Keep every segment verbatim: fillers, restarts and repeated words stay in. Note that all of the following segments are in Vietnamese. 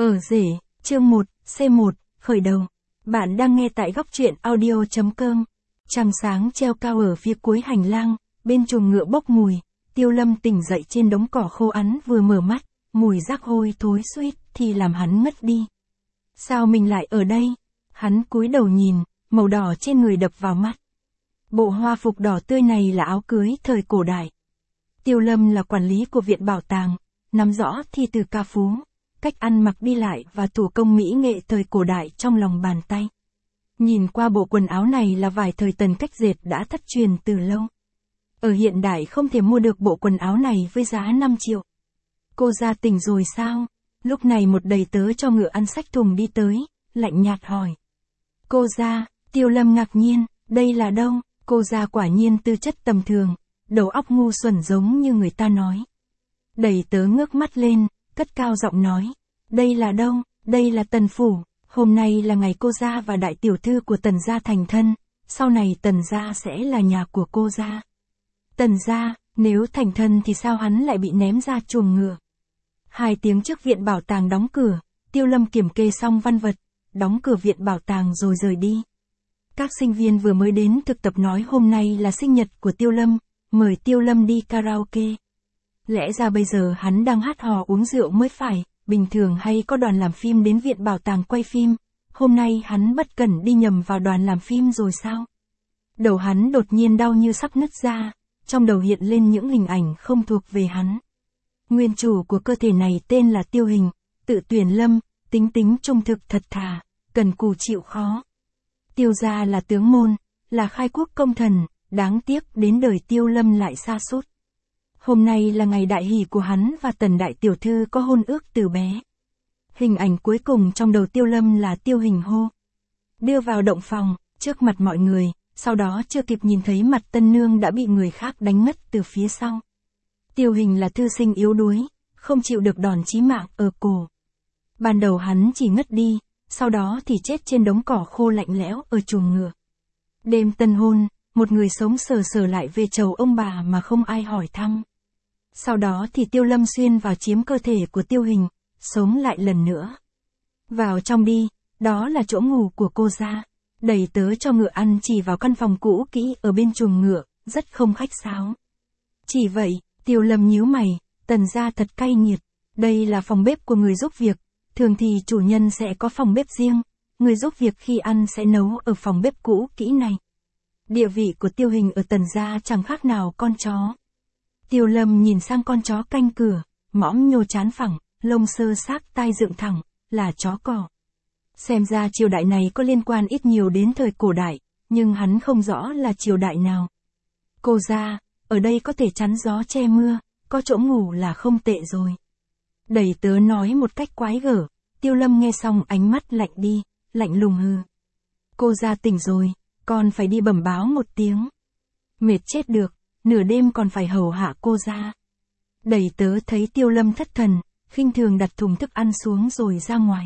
Ở rể, chương một, C một, khởi đầu. Bạn đang nghe tại góc truyện audio chấm com. Trăng sáng treo cao ở phía cuối hành lang, bên chuồng ngựa bốc mùi. Tiêu Lâm tỉnh dậy trên đống cỏ khô ắn vừa mở mắt, mùi rác hôi thối suýt thì làm hắn ngất đi. Sao mình lại ở đây? Hắn cúi đầu nhìn, màu đỏ trên người đập vào mắt. Bộ hoa phục đỏ tươi này là áo cưới thời cổ đại. Tiêu Lâm là quản lý của viện bảo tàng, nắm rõ thi từ ca phú, cách ăn mặc đi lại và thủ công mỹ nghệ thời cổ đại trong lòng bàn tay. Nhìn qua bộ quần áo này là vải thời tần cách dệt đã thất truyền từ lâu. Ở hiện đại không thể mua được bộ quần áo này với giá năm triệu. Cô ra tỉnh rồi sao? Lúc này một đầy tớ cho ngựa ăn xách thùng đi tới, lạnh nhạt hỏi. Cô ra, Tiêu Lâm ngạc nhiên, đây là đâu? Cô ra quả nhiên tư chất tầm thường, đầu óc ngu xuẩn giống như người ta nói. Đầy tớ ngước mắt lên, cất cao giọng nói. Đây là đâu? Đây là Tần Phủ, hôm nay là ngày cô gia và đại tiểu thư của Tần gia thành thân, sau này Tần gia sẽ là nhà của cô gia. Tần gia, nếu thành thân thì sao hắn lại bị ném ra chuồng ngựa? Hai tiếng trước viện bảo tàng đóng cửa, Tiêu Lâm kiểm kê xong văn vật, đóng cửa viện bảo tàng rồi rời đi. Các sinh viên vừa mới đến thực tập nói hôm nay là sinh nhật của Tiêu Lâm, mời Tiêu Lâm đi karaoke. Lẽ ra bây giờ hắn đang hát hò uống rượu mới phải, bình thường hay có đoàn làm phim đến viện bảo tàng quay phim, hôm nay hắn bất cẩn đi nhầm vào đoàn làm phim rồi sao? Đầu hắn đột nhiên đau như sắp nứt ra, trong đầu hiện lên những hình ảnh không thuộc về hắn. Nguyên chủ của cơ thể này tên là Tiêu Hình, tự tuyển Lâm, tính tính trung thực thật thà, cần cù chịu khó. Tiêu gia là tướng môn, là khai quốc công thần, đáng tiếc đến đời Tiêu Lâm lại sa sút. Hôm nay là ngày đại hỷ của hắn và Tần đại tiểu thư có hôn ước từ bé. Hình ảnh cuối cùng trong đầu Tiêu Lâm là Tiêu Hình hô. Đưa vào động phòng, trước mặt mọi người, sau đó chưa kịp nhìn thấy mặt tân nương đã bị người khác đánh ngất từ phía sau. Tiêu Hình là thư sinh yếu đuối, không chịu được đòn chí mạng ở cổ. Ban đầu hắn chỉ ngất đi, sau đó thì chết trên đống cỏ khô lạnh lẽo ở chuồng ngựa. Đêm tân hôn, một người sống sờ sờ lại về chầu ông bà mà không ai hỏi thăm. Sau đó thì Tiêu Lâm xuyên vào chiếm cơ thể của Tiêu Hình, sống lại lần nữa. Vào trong đi, đó là chỗ ngủ của cô gia. Đẩy tớ cho ngựa ăn chỉ vào căn phòng cũ kỹ ở bên chuồng ngựa, rất không khách sáo. Chỉ vậy, Tiêu Lâm nhíu mày, Tần gia thật cay nghiệt. Đây là phòng bếp của người giúp việc, thường thì chủ nhân sẽ có phòng bếp riêng, người giúp việc khi ăn sẽ nấu ở phòng bếp cũ kỹ này. Địa vị của Tiêu Hình ở Tần gia chẳng khác nào con chó. Tiêu Lâm nhìn sang con chó canh cửa, mõm nhô trán phẳng, lông sơ xác tai dựng thẳng, là chó cỏ. Xem ra triều đại này có liên quan ít nhiều đến thời cổ đại, nhưng hắn không rõ là triều đại nào. Cô gia, ở đây có thể chắn gió che mưa, có chỗ ngủ là không tệ rồi. Đầy tớ nói một cách quái gở, Tiêu Lâm nghe xong ánh mắt lạnh đi, lạnh lùng hừ. Cô gia tỉnh rồi, con phải đi bẩm báo một tiếng. Mệt chết được, nửa đêm còn phải hầu hạ cô gia. Đầy tớ thấy Tiêu Lâm thất thần, khinh thường đặt thùng thức ăn xuống rồi ra ngoài.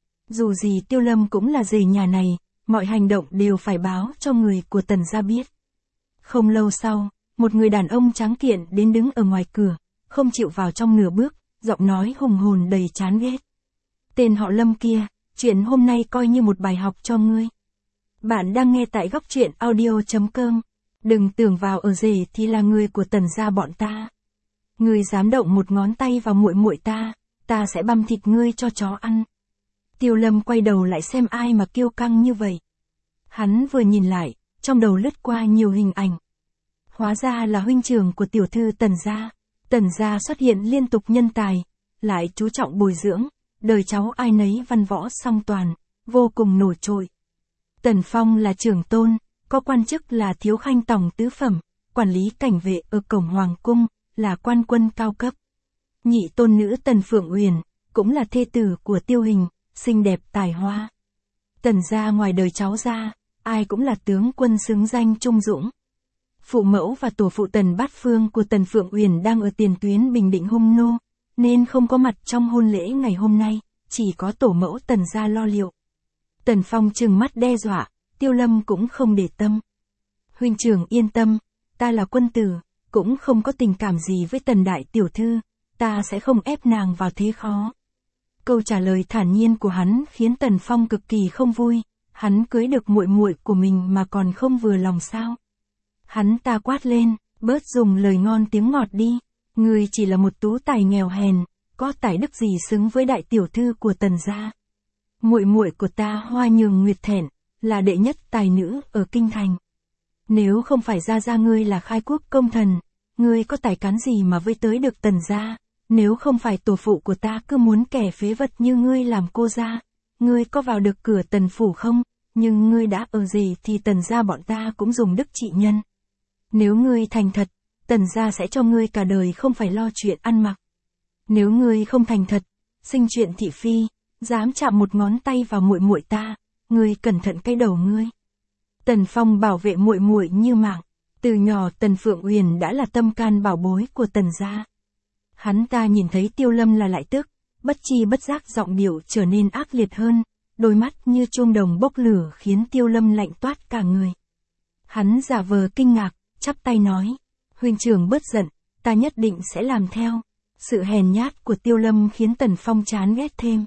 Dù gì Tiêu Lâm cũng là rể nhà này, mọi hành động đều phải báo cho người của Tần gia biết. Không lâu sau, một người đàn ông tráng kiện đến đứng ở ngoài cửa, không chịu vào trong nửa bước, giọng nói hùng hồn đầy chán ghét. Tên họ Lâm kia, chuyện hôm nay coi như một bài học cho ngươi. Bạn đang nghe tại góc truyện audio chấm com. Đừng tưởng vào ở rể thì là người của Tần gia bọn ta. Ngươi dám động một ngón tay vào muội muội ta, ta sẽ băm thịt ngươi cho chó ăn. Tiêu Lâm quay đầu lại xem ai mà kiêu căng như vậy. Hắn vừa nhìn lại, trong đầu lướt qua nhiều hình ảnh. Hóa ra là huynh trưởng của tiểu thư Tần gia. Tần gia xuất hiện liên tục nhân tài, lại chú trọng bồi dưỡng, đời cháu ai nấy văn võ song toàn, vô cùng nổi trội. Tần Phong là trưởng tôn, có quan chức là thiếu khanh tổng tứ phẩm, quản lý cảnh vệ ở cổng hoàng cung, là quan quân cao cấp. Nhị tôn nữ Tần Phượng Uyển, cũng là thê tử của Tiêu Hình, xinh đẹp tài hoa. Tần gia ngoài đời cháu ra, ai cũng là tướng quân xứng danh trung dũng. Phụ mẫu và tổ phụ Tần Bát Phương của Tần Phượng Uyển đang ở tiền tuyến Bình Định hung nô, nên không có mặt trong hôn lễ ngày hôm nay, chỉ có tổ mẫu Tần gia lo liệu. Tần Phong trừng mắt đe dọa, Tiêu Lâm cũng không để tâm. Huynh trưởng yên tâm, ta là quân tử, cũng không có tình cảm gì với Tần đại tiểu thư, ta sẽ không ép nàng vào thế khó. Câu trả lời thản nhiên của hắn khiến Tần Phong cực kỳ không vui, hắn cưới được muội muội của mình mà còn không vừa lòng sao? Hắn ta quát lên, bớt dùng lời ngon tiếng ngọt đi, ngươi chỉ là một tú tài nghèo hèn, có tài đức gì xứng với đại tiểu thư của Tần gia? Muội muội của ta Hoa Nhường Nguyệt Thẹn, là đệ nhất tài nữ ở kinh thành. Nếu không phải gia gia ngươi là khai quốc công thần, ngươi có tài cán gì mà với tới được Tần gia? Nếu không phải tổ phụ của ta cứ muốn kẻ phế vật như ngươi làm cô gia, ngươi có vào được cửa Tần phủ không? Nhưng ngươi đã ở gì thì Tần gia bọn ta cũng dùng đức trị nhân. Nếu ngươi thành thật, Tần gia sẽ cho ngươi cả đời không phải lo chuyện ăn mặc. Nếu ngươi không thành thật, sinh chuyện thị phi, dám chạm một ngón tay vào muội muội ta, ngươi cẩn thận cái đầu ngươi. Tần Phong bảo vệ muội muội như mạng, từ nhỏ Tần Phượng Uyển đã là tâm can bảo bối của Tần gia. Hắn ta nhìn thấy Tiêu Lâm là lại tức, bất chi bất giác giọng điệu trở nên ác liệt hơn, đôi mắt như chuông đồng bốc lửa khiến Tiêu Lâm lạnh toát cả người. Hắn giả vờ kinh ngạc, chắp tay nói, huynh trưởng bớt giận, ta nhất định sẽ làm theo. Sự hèn nhát của Tiêu Lâm khiến Tần Phong chán ghét thêm.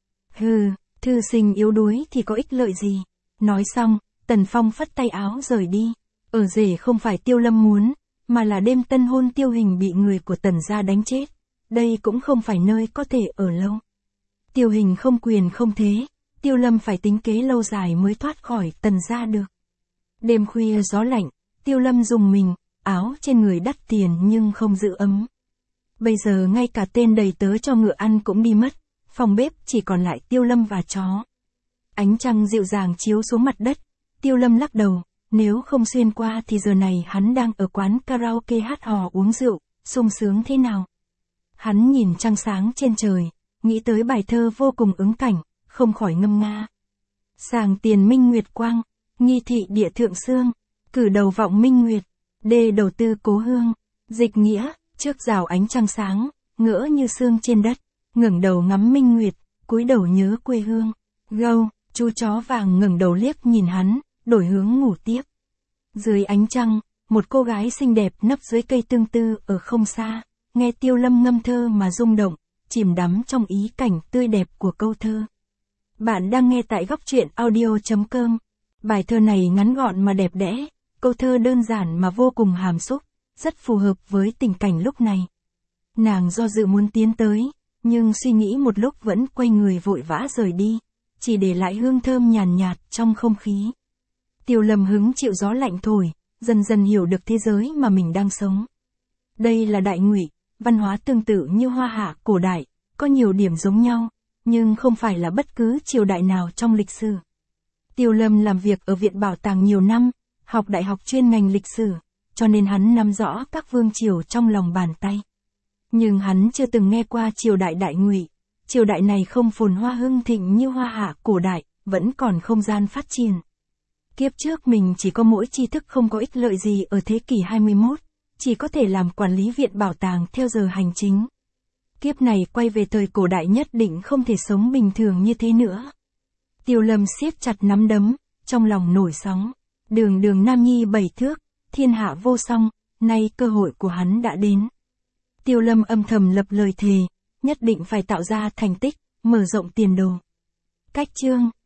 Hừ, thư sinh yếu đuối thì có ích lợi gì? Nói xong, Tần Phong phất tay áo rời đi. Ở rể không phải Tiêu Lâm muốn, mà là đêm tân hôn Tiêu Hình bị người của Tần gia đánh chết. Đây cũng không phải nơi có thể ở lâu. Tiêu Hình không quyền không thế, Tiêu Lâm phải tính kế lâu dài mới thoát khỏi Tần gia được. Đêm khuya gió lạnh, Tiêu Lâm dùng mình, áo trên người đắt tiền nhưng không giữ ấm. Bây giờ ngay cả tên đầy tớ cho ngựa ăn cũng đi mất, phòng bếp chỉ còn lại Tiêu Lâm và chó. Ánh trăng dịu dàng chiếu xuống mặt đất, Tiêu Lâm lắc đầu, nếu không xuyên qua thì giờ này hắn đang ở quán karaoke hát hò uống rượu, sung sướng thế nào. Hắn nhìn trăng sáng trên trời, nghĩ tới bài thơ vô cùng ứng cảnh, không khỏi ngâm nga. Sàng tiền minh nguyệt quang, nghi thị địa thượng xương, cử đầu vọng minh nguyệt, đê đầu tư cố hương, dịch nghĩa, trước rào ánh trăng sáng, ngỡ như sương trên đất, ngẩng đầu ngắm minh nguyệt, cúi đầu nhớ quê hương. Gâu, chú chó vàng ngẩng đầu liếc nhìn hắn, đổi hướng ngủ tiếp. Dưới ánh trăng, một cô gái xinh đẹp nấp dưới cây tương tư ở không xa, nghe Tiêu Lâm ngâm thơ mà rung động, chìm đắm trong ý cảnh tươi đẹp của câu thơ. Bạn đang nghe tại góc truyện audio chấm com. Bài thơ này ngắn gọn mà đẹp đẽ, câu thơ đơn giản mà vô cùng hàm xúc, rất phù hợp với tình cảnh lúc này. Nàng do dự muốn tiến tới, nhưng suy nghĩ một lúc vẫn quay người vội vã rời đi, chỉ để lại hương thơm nhàn nhạt, nhạt trong không khí. Tiêu Lâm hứng chịu gió lạnh thổi, dần dần hiểu được thế giới mà mình đang sống. Đây là Đại Ngụy, văn hóa tương tự như Hoa Hạ cổ đại, có nhiều điểm giống nhau, nhưng không phải là bất cứ triều đại nào trong lịch sử. Tiêu Lâm làm việc ở viện bảo tàng nhiều năm, học đại học chuyên ngành lịch sử, cho nên hắn nắm rõ các vương triều trong lòng bàn tay. Nhưng hắn chưa từng nghe qua triều đại Đại Ngụy. Triều đại này không phồn hoa hưng thịnh như Hoa Hạ cổ đại, vẫn còn không gian phát triển. Kiếp trước mình chỉ có mỗi tri thức không có ích lợi gì ở thế kỷ hai mươi mốt, chỉ có thể làm quản lý viện bảo tàng theo giờ hành chính. Kiếp này quay về thời cổ đại nhất định không thể sống bình thường như thế nữa. Tiêu Lâm siết chặt nắm đấm, trong lòng nổi sóng. Đường đường nam nhi bảy thước, thiên hạ vô song, nay cơ hội của hắn đã đến. Tiêu Lâm âm thầm lập lời thề, nhất định phải tạo ra thành tích, mở rộng tiền đồ. Cách chương